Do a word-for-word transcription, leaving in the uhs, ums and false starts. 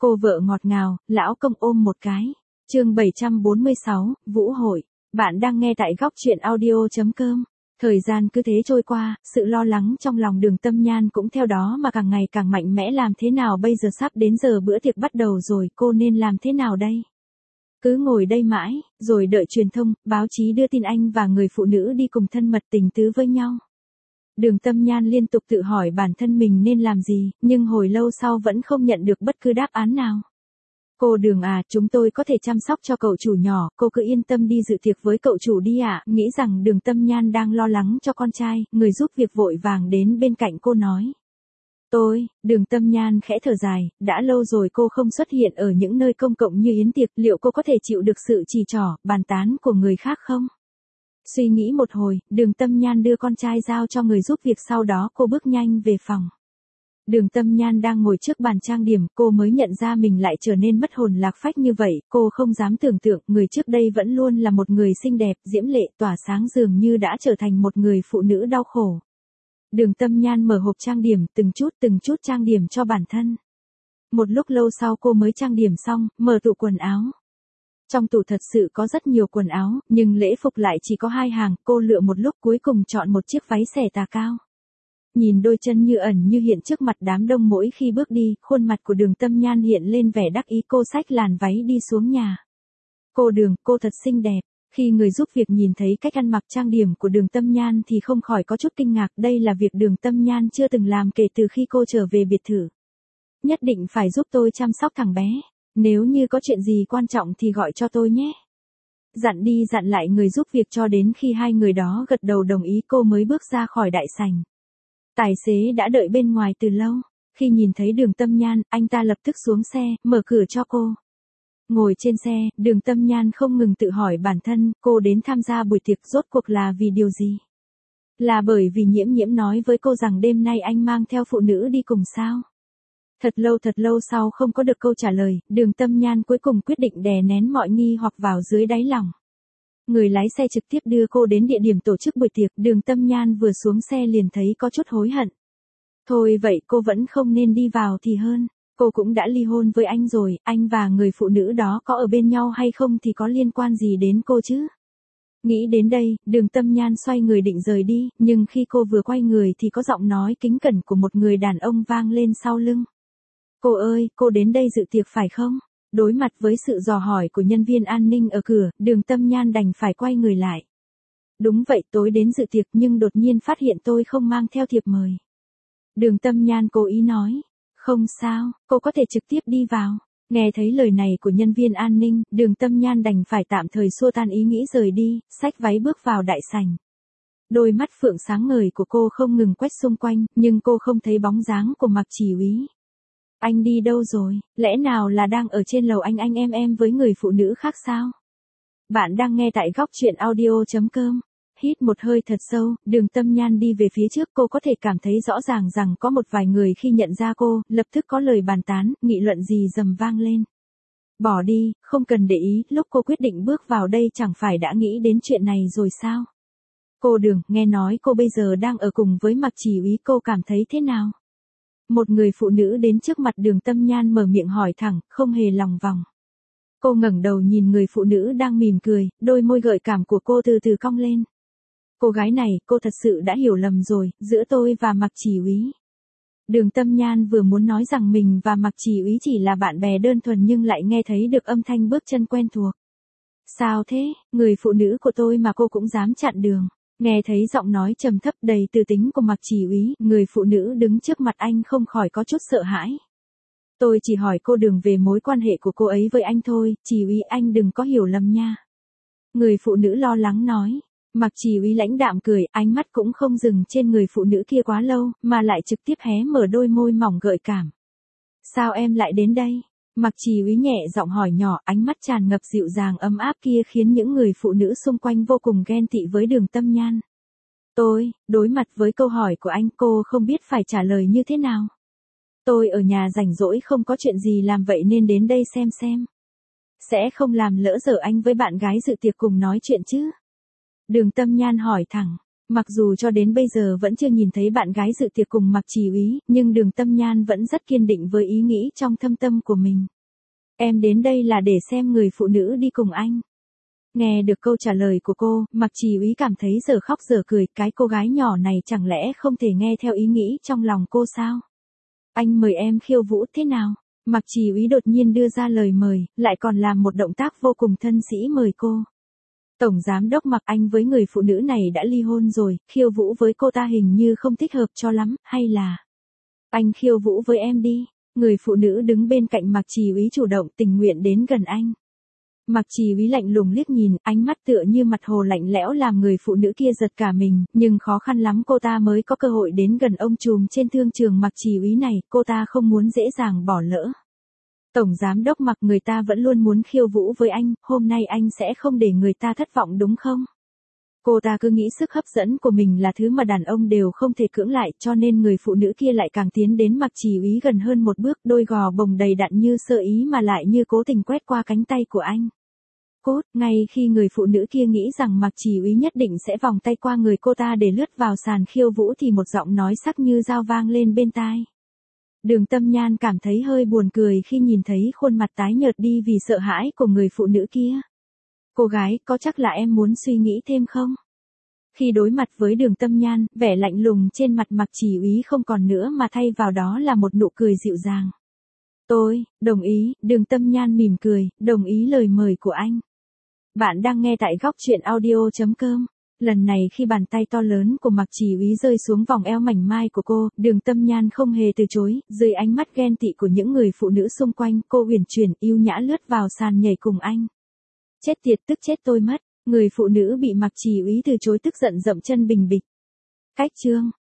Cô vợ ngọt ngào, lão công ôm một cái. Chương bảy trăm bốn mươi sáu, Vũ hội. Bạn đang nghe tại góc truyện audio chấm com. Thời gian cứ thế trôi qua, sự lo lắng trong lòng Đường Tâm Nhan cũng theo đó mà càng ngày càng mạnh mẽ. Làm thế nào bây giờ, sắp đến giờ bữa tiệc bắt đầu rồi, cô nên làm thế nào đây? Cứ ngồi đây mãi, rồi đợi truyền thông, báo chí đưa tin anh và người phụ nữ đi cùng thân mật tình tứ với nhau. Đường Tâm Nhan liên tục tự hỏi bản thân mình nên làm gì, nhưng hồi lâu sau vẫn không nhận được bất cứ đáp án nào. Cô Đường à, chúng tôi có thể chăm sóc cho cậu chủ nhỏ, cô cứ yên tâm đi dự tiệc với cậu chủ đi ạ. Nghĩ rằng Đường Tâm Nhan đang lo lắng cho con trai, người giúp việc vội vàng đến bên cạnh cô nói. Tôi, Đường Tâm Nhan khẽ thở dài, đã lâu rồi cô không xuất hiện ở những nơi công cộng như yến tiệc, liệu cô có thể chịu được sự chỉ trỏ, bàn tán của người khác không? Suy nghĩ một hồi, Đường Tâm Nhan đưa con trai giao cho người giúp việc, sau đó cô bước nhanh về phòng. Đường Tâm Nhan đang ngồi trước bàn trang điểm, cô mới nhận ra mình lại trở nên mất hồn lạc phách như vậy, cô không dám tưởng tượng, người trước đây vẫn luôn là một người xinh đẹp, diễm lệ, tỏa sáng dường như đã trở thành một người phụ nữ đau khổ. Đường Tâm Nhan mở hộp trang điểm, từng chút từng chút trang điểm cho bản thân. Một lúc lâu sau cô mới trang điểm xong, mở tủ quần áo. Trong tủ thật sự có rất nhiều quần áo, nhưng lễ phục lại chỉ có hai hàng, cô lựa một lúc cuối cùng chọn một chiếc váy xẻ tà cao. Nhìn đôi chân như ẩn như hiện trước mặt đám đông mỗi khi bước đi, khuôn mặt của Đường Tâm Nhan hiện lên vẻ đắc ý, cô xách làn váy đi xuống nhà. Cô Đường, cô thật xinh đẹp. Khi người giúp việc nhìn thấy cách ăn mặc trang điểm của Đường Tâm Nhan thì không khỏi có chút kinh ngạc, đây là việc Đường Tâm Nhan chưa từng làm kể từ khi cô trở về biệt thự. Nhất định phải giúp tôi chăm sóc thằng bé. Nếu như có chuyện gì quan trọng thì gọi cho tôi nhé. Dặn đi dặn lại người giúp việc cho đến khi hai người đó gật đầu đồng ý cô mới bước ra khỏi đại sảnh. Tài xế đã đợi bên ngoài từ lâu. Khi nhìn thấy Đường Tâm Nhan, anh ta lập tức xuống xe, mở cửa cho cô. Ngồi trên xe, Đường Tâm Nhan không ngừng tự hỏi bản thân, cô đến tham gia buổi tiệc rốt cuộc là vì điều gì? Là bởi vì Nhiễm Nhiễm nói với cô rằng đêm nay anh mang theo phụ nữ đi cùng sao? Thật lâu thật lâu sau không có được câu trả lời, Đường Tâm Nhan cuối cùng quyết định đè nén mọi nghi hoặc vào dưới đáy lòng. Người lái xe trực tiếp đưa cô đến địa điểm tổ chức buổi tiệc, Đường Tâm Nhan vừa xuống xe liền thấy có chút hối hận. Thôi vậy cô vẫn không nên đi vào thì hơn, cô cũng đã ly hôn với anh rồi, anh và người phụ nữ đó có ở bên nhau hay không thì có liên quan gì đến cô chứ? Nghĩ đến đây, Đường Tâm Nhan xoay người định rời đi, nhưng khi cô vừa quay người thì có giọng nói kính cẩn của một người đàn ông vang lên sau lưng. Cô ơi, cô đến đây dự tiệc phải không? Đối mặt với sự dò hỏi của nhân viên an ninh ở cửa, Đường Tâm Nhan đành phải quay người lại. Đúng vậy, tối đến dự tiệc nhưng đột nhiên phát hiện tôi không mang theo thiệp mời. Đường Tâm Nhan cố ý nói. Không sao, cô có thể trực tiếp đi vào. Nghe thấy lời này của nhân viên an ninh, Đường Tâm Nhan đành phải tạm thời xua tan ý nghĩ rời đi, xách váy bước vào đại sảnh. Đôi mắt phượng sáng ngời của cô không ngừng quét xung quanh, nhưng cô không thấy bóng dáng của Mạc Chỉ Úy. Anh đi đâu rồi? Lẽ nào là đang ở trên lầu anh anh em em với người phụ nữ khác sao? Bạn đang nghe tại góc truyện audio chấm com. Hít một hơi thật sâu, Đường Tâm Nhan đi về phía trước, cô có thể cảm thấy rõ ràng rằng có một vài người khi nhận ra cô, lập tức có lời bàn tán, nghị luận gì rầm vang lên. Bỏ đi, không cần để ý, lúc cô quyết định bước vào đây chẳng phải đã nghĩ đến chuyện này rồi sao? Cô Đường, nghe nói cô bây giờ đang ở cùng với Mạc Chỉ Úy, cô cảm thấy thế nào? Một người phụ nữ đến trước mặt Đường Tâm Nhan mở miệng hỏi thẳng, không hề lòng vòng. Cô ngẩng đầu nhìn người phụ nữ đang mỉm cười, đôi môi gợi cảm của cô từ từ cong lên. Cô gái này, cô thật sự đã hiểu lầm rồi, giữa tôi và Mạc Chỉ Úy. Đường Tâm Nhan vừa muốn nói rằng mình và Mạc Chỉ Úy chỉ là bạn bè đơn thuần nhưng lại nghe thấy được âm thanh bước chân quen thuộc. Sao thế, người phụ nữ của tôi mà cô cũng dám chặn đường. Nghe thấy giọng nói trầm thấp đầy tư tính của Mạc Chỉ Úy, người phụ nữ đứng trước mặt anh không khỏi có chút sợ hãi. Tôi chỉ hỏi cô Đường về mối quan hệ của cô ấy với anh thôi, Chỉ Úy anh đừng có hiểu lầm nha. Người phụ nữ lo lắng nói. Mạc Chỉ Úy lãnh đạm cười, ánh mắt cũng không dừng trên người phụ nữ kia quá lâu, mà lại trực tiếp hé mở đôi môi mỏng gợi cảm. Sao em lại đến đây? Mạc Chỉ Úy nhẹ giọng hỏi nhỏ, ánh mắt tràn ngập dịu dàng ấm áp kia khiến những người phụ nữ xung quanh vô cùng ghen tị với Đường Tâm Nhan. Tôi, đối mặt với câu hỏi của anh, cô không biết phải trả lời như thế nào. Tôi ở nhà rảnh rỗi không có chuyện gì làm vậy nên đến đây xem xem. Sẽ không làm lỡ dở anh với bạn gái dự tiệc cùng nói chuyện chứ? Đường Tâm Nhan hỏi thẳng. Mặc dù cho đến bây giờ vẫn chưa nhìn thấy bạn gái dự tiệc cùng Mạc Chỉ Úy, nhưng Đường Tâm Nhan vẫn rất kiên định với ý nghĩ trong thâm tâm của mình. Em đến đây là để xem người phụ nữ đi cùng anh. Nghe được câu trả lời của cô, Mạc Chỉ Úy cảm thấy dở khóc dở cười, cái cô gái nhỏ này chẳng lẽ không thể nghe theo ý nghĩ trong lòng cô sao? Anh mời em khiêu vũ thế nào? Mạc Chỉ Úy đột nhiên đưa ra lời mời, lại còn làm một động tác vô cùng thân sĩ mời cô. Tổng giám đốc Mạc, anh với người phụ nữ này đã ly hôn rồi, khiêu vũ với cô ta hình như không thích hợp cho lắm, hay là anh khiêu vũ với em đi. Người phụ nữ đứng bên cạnh Mạc Chỉ Úy chủ động tình nguyện đến gần anh. Mạc Chỉ Úy lạnh lùng liếc nhìn, ánh mắt tựa như mặt hồ lạnh lẽo làm người phụ nữ kia giật cả mình, nhưng khó khăn lắm cô ta mới có cơ hội đến gần ông trùm trên thương trường Mạc Chỉ Úy này, cô ta không muốn dễ dàng bỏ lỡ. Tổng giám đốc Mạc, người ta vẫn luôn muốn khiêu vũ với anh, hôm nay anh sẽ không để người ta thất vọng đúng không? Cô ta cứ nghĩ sức hấp dẫn của mình là thứ mà đàn ông đều không thể cưỡng lại, cho nên người phụ nữ kia lại càng tiến đến Mạc Chỉ Úy gần hơn một bước, đôi gò bồng đầy đặn như sơ ý mà lại như cố tình quét qua cánh tay của anh. Cốt, ngay khi người phụ nữ kia nghĩ rằng Mạc Chỉ Úy nhất định sẽ vòng tay qua người cô ta để lướt vào sàn khiêu vũ thì một giọng nói sắc như dao vang lên bên tai. Đường Tâm Nhan cảm thấy hơi buồn cười khi nhìn thấy khuôn mặt tái nhợt đi vì sợ hãi của người phụ nữ kia. Cô gái, có chắc là em muốn suy nghĩ thêm không? Khi đối mặt với Đường Tâm Nhan, vẻ lạnh lùng trên mặt Mạc Chỉ Úy không còn nữa mà thay vào đó là một nụ cười dịu dàng. Tôi, đồng ý, Đường Tâm Nhan mỉm cười, đồng ý lời mời của anh. Bạn đang nghe tại góc truyện audio chấm com. Lần này khi bàn tay to lớn của Mạc Chỉ Úy rơi xuống vòng eo mảnh mai của cô, Đường Tâm Nhan không hề từ chối, dưới ánh mắt ghen tị của những người phụ nữ xung quanh, cô uyển chuyển yêu nhã lướt vào sàn nhảy cùng anh. Chết tiệt, tức chết tôi mất. Người phụ nữ bị Mạc Chỉ Úy từ chối tức giận dậm chân bình bịch. Cách chương